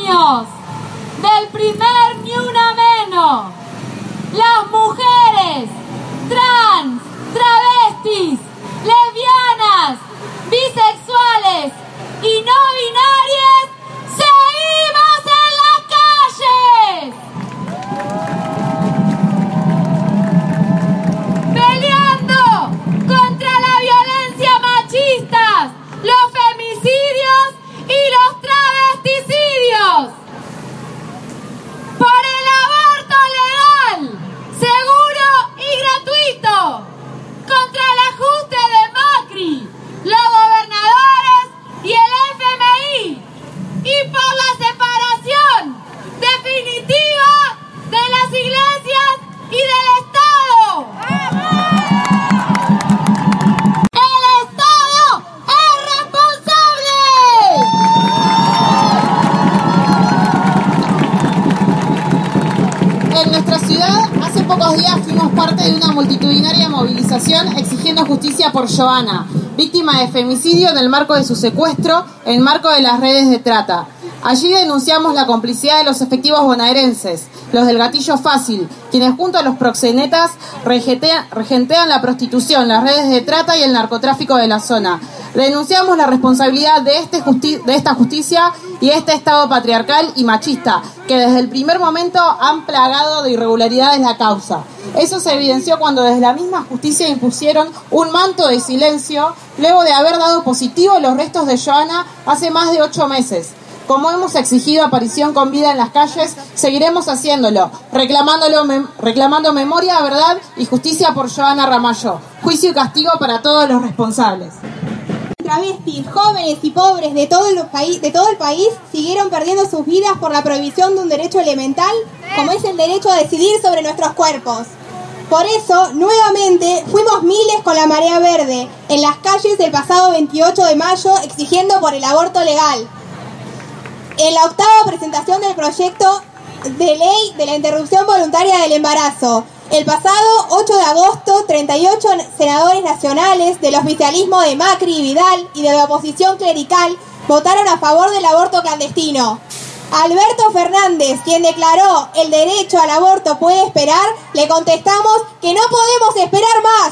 años del primer Ni Una Menos, las mujeres trans, travestis, lesbianas, bisexuales y no binarias seguimos en las calles, peleando contra la violencia machista, los femicidios y los travesticidios, por el aborto legal, seguro y gratuito, contra el ajuste de Macri, los gobernadores y el FMI, y por la separación definitiva de las iglesias y del Estado. ¡El Estado es responsable! En nuestra ciudad, hace pocos días fuimos parte de una multitudinaria movilización exigiendo justicia por Johanna, víctima de femicidio en el marco de su secuestro, en marco de las redes de trata. Allí denunciamos la complicidad de los efectivos bonaerenses, los del gatillo fácil, quienes junto a los proxenetas regentean la prostitución, las redes de trata y el narcotráfico de la zona. Denunciamos la responsabilidad de esta justicia y este Estado patriarcal y machista, que desde el primer momento han plagado de irregularidades la causa. Eso se evidenció cuando desde la misma justicia impusieron un manto de silencio luego de haber dado positivo los restos de Johanna hace más de 8 meses. Como hemos exigido aparición con vida en las calles, seguiremos haciéndolo, reclamando memoria, verdad y justicia por Johanna Ramallo. Juicio y castigo para todos los responsables. Travestis, jóvenes y pobres de todo el país siguieron perdiendo sus vidas por la prohibición de un derecho elemental, como es el derecho a decidir sobre nuestros cuerpos. Por eso, nuevamente, fuimos miles con la marea verde en las calles el pasado 28 de mayo exigiendo por el aborto legal. En la 8ª presentación del proyecto de ley de la interrupción voluntaria del embarazo, el pasado 8 de agosto, 38 senadores nacionales del oficialismo de Macri y Vidal y de la oposición clerical votaron a favor del aborto clandestino. A Alberto Fernández, quien declaró el derecho al aborto puede esperar, le contestamos que no podemos esperar más.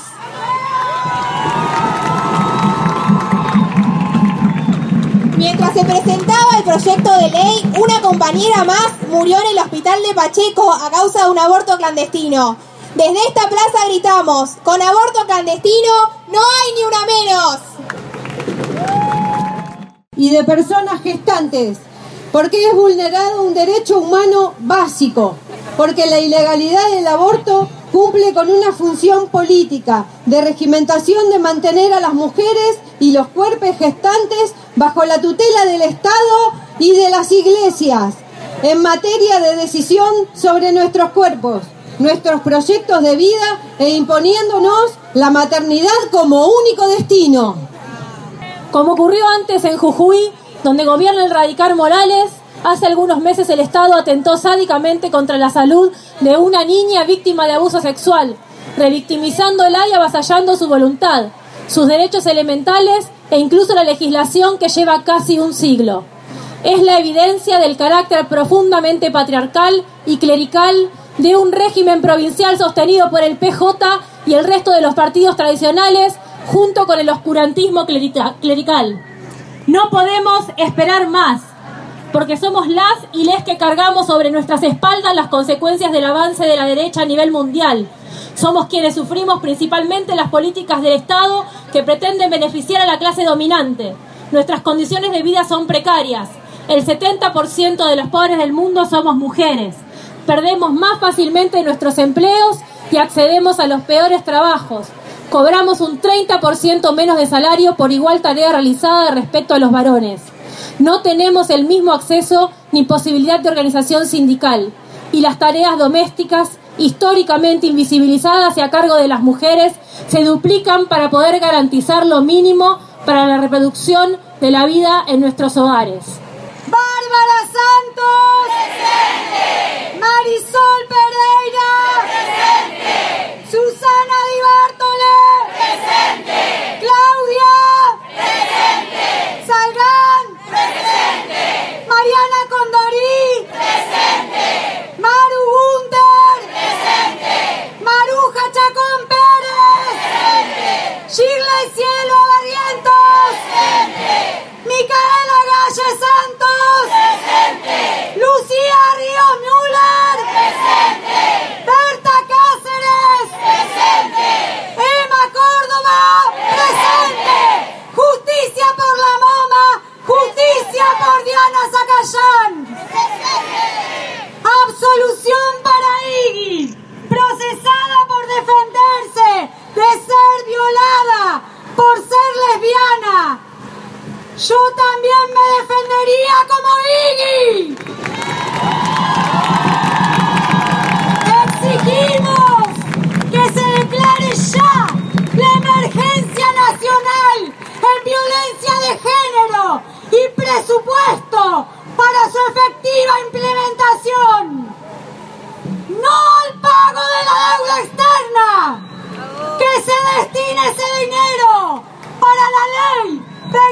Mientras se presentaba el proyecto de ley, una compañera más murió en el hospital de Pacheco a causa de un aborto clandestino. Desde esta plaza gritamos, con aborto clandestino no hay ni una menos. Y de personas gestantes, porque es vulnerado un derecho humano básico, porque la ilegalidad del aborto cumple con una función política de regimentación de mantener a las mujeres y los cuerpos gestantes bajo la tutela del Estado y de las iglesias en materia de decisión sobre nuestros cuerpos, nuestros proyectos de vida e imponiéndonos la maternidad como único destino. Como ocurrió antes en Jujuy, donde gobierna el radical Morales, hace algunos meses el Estado atentó sádicamente contra la salud de una niña víctima de abuso sexual, revictimizándola y avasallando su voluntad, sus derechos elementales e incluso la legislación que lleva casi un siglo. Es la evidencia del carácter profundamente patriarcal y clerical de un régimen provincial sostenido por el PJ y el resto de los partidos tradicionales, junto con el oscurantismo clerical. No podemos esperar más, porque somos las y les que cargamos sobre nuestras espaldas las consecuencias del avance de la derecha a nivel mundial. Somos quienes sufrimos principalmente las políticas del Estado que pretenden beneficiar a la clase dominante. Nuestras condiciones de vida son precarias. El 70% de los pobres del mundo somos mujeres. Perdemos más fácilmente nuestros empleos y accedemos a los peores trabajos. Cobramos un 30% menos de salario por igual tarea realizada respecto a los varones. No tenemos el mismo acceso ni posibilidad de organización sindical. Y las tareas domésticas, históricamente invisibilizadas y a cargo de las mujeres, se duplican para poder garantizar lo mínimo para la reproducción de la vida en nuestros hogares. Bárbara Santos, presente. Marisol Pereira, presente. Susana Di Bartole, presente. Claudia, presente. Salgán, presente. Mariana Condorí, Valle Santos. Presente. Lucía Ríos Müller. Presente. Berta Cáceres. Presente. Emma Córdoba. Presente. Justicia por la MoMA. Justicia por Diana Zacayán. Presente. Absolución para Iggy, procesada por defenderse de ser violada por ser lesbiana. Yo también me defendería como Iggy. Exigimos que se declare ya la emergencia nacional en violencia de género y presupuesto para su efectiva implementación. ¡No al pago de la deuda externa! ¡Que se destine ese dinero para la ley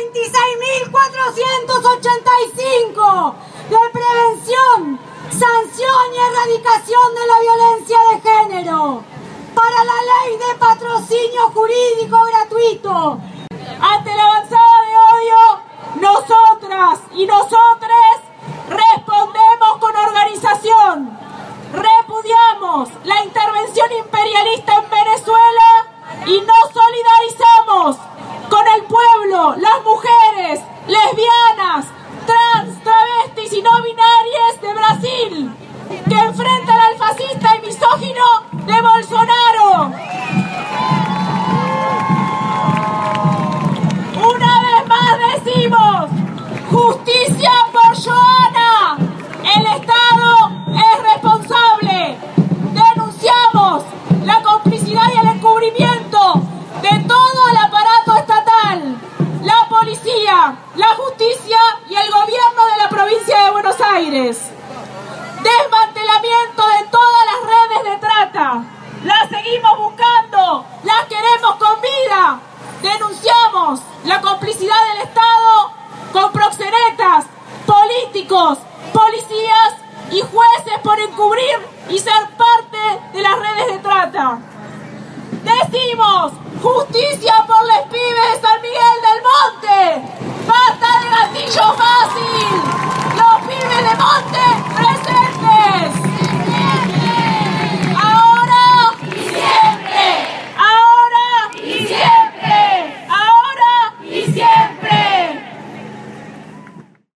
26.485 de prevención, sanción y erradicación de la violencia de género! ¡Para la ley de patrocinio jurídico gratuito! Ante la avanzada de odio, nosotras y nosotres respondemos con organización. Repudiamos la intervención imperialista en Venezuela y nos solidarizamos con el pueblo, las mujeres, lesbianas, trans, travestis y no binarias de Brasil, que enfrentan al fascista y misógino de Bolsonaro. Una vez más decimos, justicia por Johanna. El Estado es responsable. Denunciamos la complicidad y el encubrimiento de todo el aparato estatal, la policía, la justicia y el gobierno de la provincia de Buenos Aires. Desmantelamiento de todas las redes de trata. Las seguimos buscando, las queremos con vida. Denunciamos la complicidad del Estado con proxenetas, políticos, policías y jueces por encubrir y ser parte de las redes de trata. Decimos, justicia por los pibes de San Miguel del Monte. ¡Basta de gatillos más!